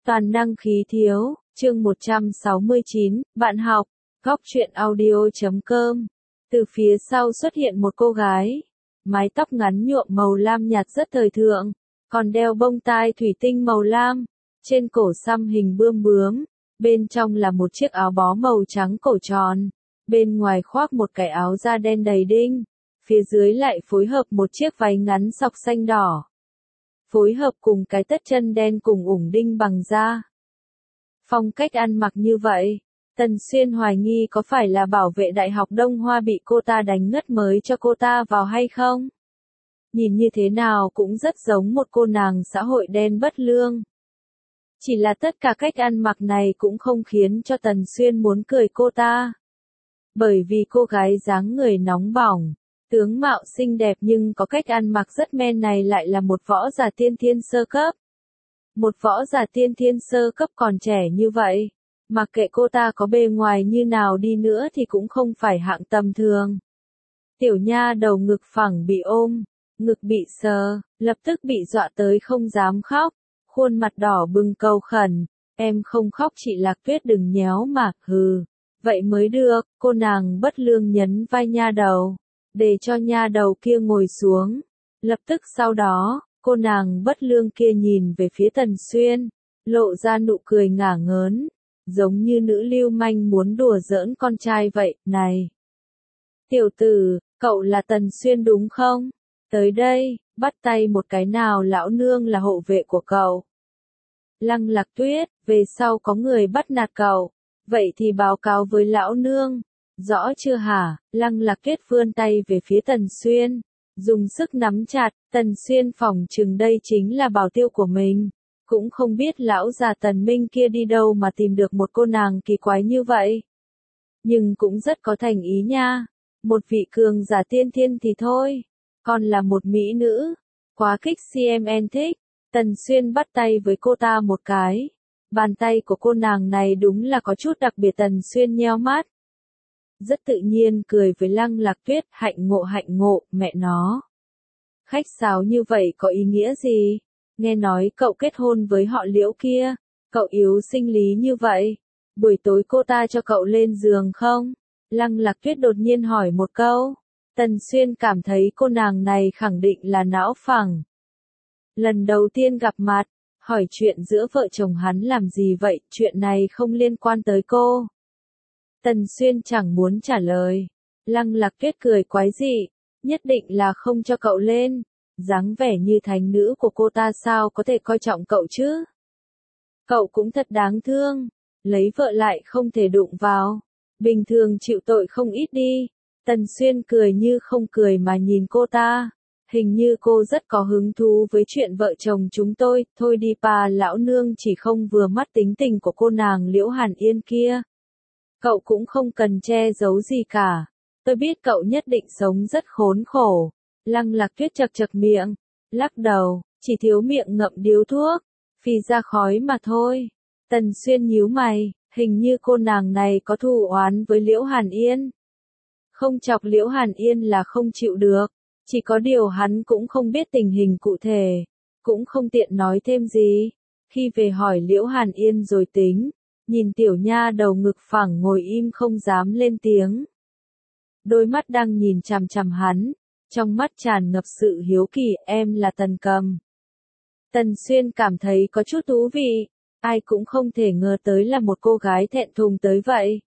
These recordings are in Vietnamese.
Toàn năng khí thiếu, chương 169, bạn học, góc truyện audio.com. Từ phía sau xuất hiện một cô gái, mái tóc ngắn nhuộm màu lam nhạt rất thời thượng, còn đeo bông tai thủy tinh màu lam, trên cổ xăm hình bươm bướm, bên trong là một chiếc áo bó màu trắng cổ tròn, bên ngoài khoác một cái áo da đen đầy đinh, phía dưới lại phối hợp một chiếc váy ngắn sọc xanh đỏ. Phối hợp cùng cái tất chân đen cùng ủng đinh bằng da. Phong cách ăn mặc như vậy, Tần Xuyên hoài nghi có phải là bảo vệ Đại học Đông Hoa bị cô ta đánh ngất mới cho cô ta vào hay không? Nhìn như thế nào cũng rất giống một cô nàng xã hội đen bất lương. Chỉ là tất cả cách ăn mặc này cũng không khiến cho Tần Xuyên muốn cười cô ta. Bởi vì cô gái dáng người nóng bỏng, tướng mạo xinh đẹp nhưng có cách ăn mặc rất men này lại là một võ giả tiên thiên sơ cấp. Một võ giả tiên thiên sơ cấp còn trẻ như vậy, mặc kệ cô ta có bề ngoài như nào đi nữa thì cũng không phải hạng tầm thường. Tiểu nha đầu ngực phẳng bị ôm, ngực bị sờ, lập tức bị dọa tới không dám khóc, khuôn mặt đỏ bừng cầu khẩn, em không khóc chị Lạc Tuyết đừng nhéo mà, hừ, vậy mới được, cô nàng bất lương nhấn vai nha đầu, để cho nha đầu kia ngồi xuống. Lập tức sau đó, cô nàng bất lương kia nhìn về phía Tần Xuyên, lộ ra nụ cười ngả ngớn, giống như nữ lưu manh muốn đùa giỡn con trai vậy, này. Tiểu tử, cậu là Tần Xuyên đúng không? Tới đây, bắt tay một cái nào lão nương là hộ vệ của cậu. Lăng Lạc Tuyết, về sau có người bắt nạt cậu, vậy thì báo cáo với lão nương. Rõ chưa hả? Lăng Lạc Tuyết vươn tay về phía Tần Xuyên, dùng sức nắm chặt. Tần Xuyên phỏng chừng đây chính là bảo tiêu của mình, cũng không biết lão già Tần Minh kia đi đâu mà tìm được một cô nàng kỳ quái như vậy. Nhưng cũng rất có thành ý nha, một vị cường giả tiên thiên thì thôi, còn là một mỹ nữ, quá kích CMN thích. Tần Xuyên bắt tay với cô ta một cái, bàn tay của cô nàng này đúng là có chút đặc biệt. Tần Xuyên nheo mắt, rất tự nhiên cười với Lăng Lạc Tuyết, hạnh ngộ, mẹ nó. Khách sáo như vậy có ý nghĩa gì? Nghe nói cậu kết hôn với họ Liễu kia, cậu yếu sinh lý như vậy, buổi tối cô ta cho cậu lên giường không? Lăng Lạc Tuyết đột nhiên hỏi một câu. Tần Xuyên cảm thấy cô nàng này khẳng định là não phẳng. Lần đầu tiên gặp mặt, hỏi chuyện giữa vợ chồng hắn làm gì vậy, chuyện này không liên quan tới cô. Tần Xuyên chẳng muốn trả lời. Lăng Lạc Tuyết cười quái dị, nhất định là không cho cậu lên. Dáng vẻ như thánh nữ của cô ta sao có thể coi trọng cậu chứ? Cậu cũng thật đáng thương, lấy vợ lại không thể đụng vào. Bình thường chịu tội không ít đi. Tần Xuyên cười như không cười mà nhìn cô ta. Hình như cô rất có hứng thú với chuyện vợ chồng chúng tôi. Thôi đi bà lão nương chỉ không vừa mắt tính tình của cô nàng Liễu Hàn Yên kia. Cậu cũng không cần che giấu gì cả. Tôi biết cậu nhất định sống rất khốn khổ. Lăng Lạc Tuyết chật miệng, lắc đầu, chỉ thiếu miệng ngậm điếu thuốc, phì ra khói mà thôi. Tần Xuyên nhíu mày, hình như cô nàng này có thù oán với Liễu Hàn Yên. Không chọc Liễu Hàn Yên là không chịu được, chỉ có điều hắn cũng không biết tình hình cụ thể, cũng không tiện nói thêm gì. Khi về hỏi Liễu Hàn Yên rồi tính, nhìn tiểu nha đầu ngực phẳng ngồi im không dám lên tiếng. Đôi mắt đang nhìn chằm chằm hắn, trong mắt tràn ngập sự hiếu kỳ. Em là Tần Cầm. Tần Xuyên cảm thấy có chút thú vị, ai cũng không thể ngờ tới là một cô gái thẹn thùng tới vậy.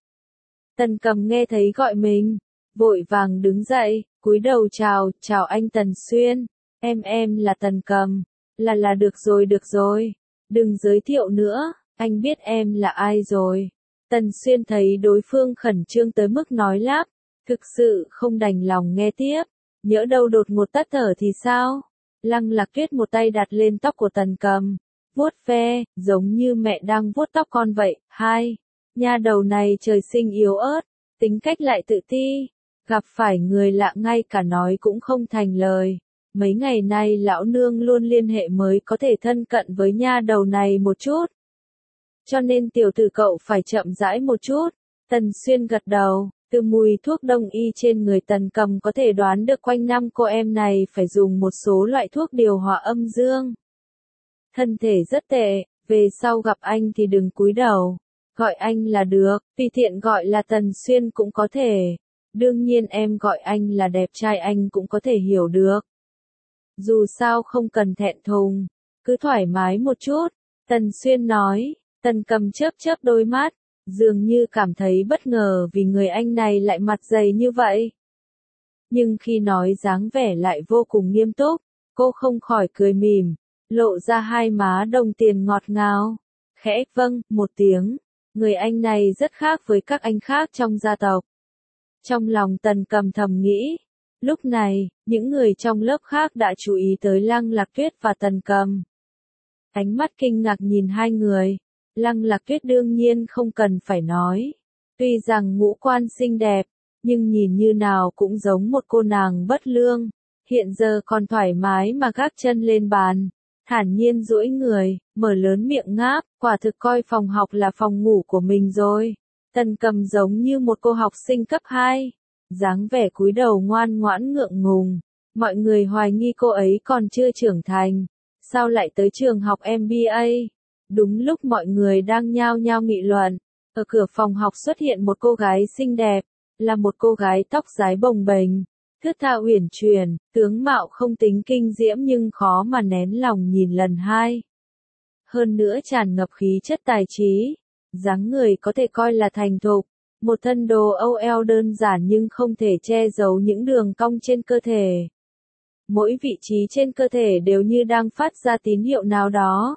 Tần Cầm nghe thấy gọi mình, vội vàng đứng dậy, cúi đầu chào anh Tần Xuyên, em là Tần Cầm, là được rồi, đừng giới thiệu nữa, anh biết em là ai rồi. Tần Xuyên thấy đối phương khẩn trương tới mức nói lắp, thực sự không đành lòng nghe tiếp. Nhỡ đâu đột ngột tắt thở thì sao? Lăng Lạc Tuyết một tay đặt lên tóc của Tần Cầm, vuốt ve, giống như mẹ đang vuốt tóc con vậy. Hai, nha đầu này trời sinh yếu ớt, tính cách lại tự ti, gặp phải người lạ ngay cả nói cũng không thành lời. Mấy ngày nay lão nương luôn liên hệ mới có thể thân cận với nha đầu này một chút. Cho nên tiểu tử cậu phải chậm rãi một chút. Tần Xuyên gật đầu. Từ mùi thuốc đông y trên người Tần Cầm có thể đoán được quanh năm cô em này phải dùng một số loại thuốc điều hòa âm dương. Thân thể rất tệ, Về sau gặp anh thì đừng cúi đầu. Gọi anh là được, tùy tiện gọi là Tần Xuyên cũng có thể. Đương nhiên em gọi anh là đẹp trai anh cũng có thể hiểu được. Dù sao không cần thẹn thùng, cứ thoải mái một chút. Tần Xuyên nói, Tần Cầm chớp chớp đôi mắt, dường như cảm thấy bất ngờ vì người anh này lại mặt dày như vậy. Nhưng khi nói dáng vẻ lại vô cùng nghiêm túc, cô không khỏi cười mỉm, lộ ra hai má đồng tiền ngọt ngào. Khẽ vâng, một tiếng, người anh này rất khác với các anh khác trong gia tộc. Trong lòng Tần Cầm thầm nghĩ, lúc này, những người trong lớp khác đã chú ý tới Lăng Lạc Tuyết và Tần Cầm. Ánh mắt kinh ngạc nhìn hai người, Lăng Lạc Tuyết đương nhiên không cần phải nói. Tuy rằng ngũ quan xinh đẹp, nhưng nhìn như nào cũng giống một cô nàng bất lương. Hiện giờ còn thoải mái mà gác chân lên bàn, thản nhiên duỗi người, mở lớn miệng ngáp, quả thực coi phòng học là phòng ngủ của mình rồi. Tần Cầm giống như một cô học sinh cấp 2, dáng vẻ cúi đầu ngoan ngoãn ngượng ngùng. Mọi người hoài nghi cô ấy còn chưa trưởng thành, sao lại tới trường học MBA? Đúng lúc mọi người đang nhao nhao nghị luận, ở cửa phòng học xuất hiện một cô gái xinh đẹp, là một cô gái tóc rái bồng bềnh, thướt tha uyển chuyển, tướng mạo không tính kinh diễm nhưng khó mà nén lòng nhìn lần hai. Hơn nữa tràn ngập khí chất tài trí, dáng người có thể coi là thành thục, một thân đồ OL đơn giản nhưng không thể che giấu những đường cong trên cơ thể. Mỗi vị trí trên cơ thể đều như đang phát ra tín hiệu nào đó.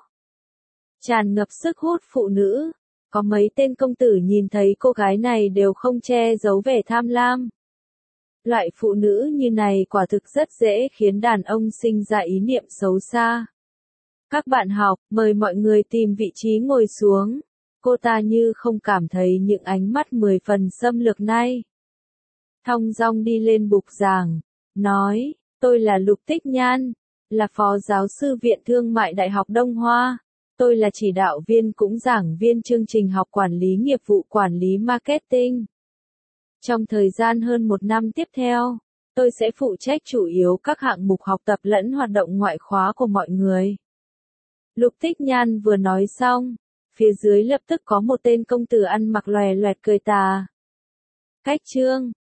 Tràn ngập sức hút phụ nữ, có mấy tên công tử nhìn thấy cô gái này đều không che giấu vẻ tham lam. Loại phụ nữ như này quả thực rất dễ khiến đàn ông sinh ra ý niệm xấu xa. Các bạn học, mời mọi người tìm vị trí ngồi xuống. Cô ta như không cảm thấy những ánh mắt 10 phần xâm lược này. Thong dong đi lên bục giảng, nói, tôi là Lục Tích Nhan, là phó giáo sư Viện Thương mại Đại học Đông Hoa. Tôi là chỉ đạo viên cũng giảng viên chương trình học quản lý nghiệp vụ quản lý marketing. Trong thời gian hơn 1 năm tiếp theo, tôi sẽ phụ trách chủ yếu các hạng mục học tập lẫn hoạt động ngoại khóa của mọi người. Lục Tích Nhan vừa nói xong, phía dưới lập tức có một tên công tử ăn mặc lòe loẹt cười tà. Cách chương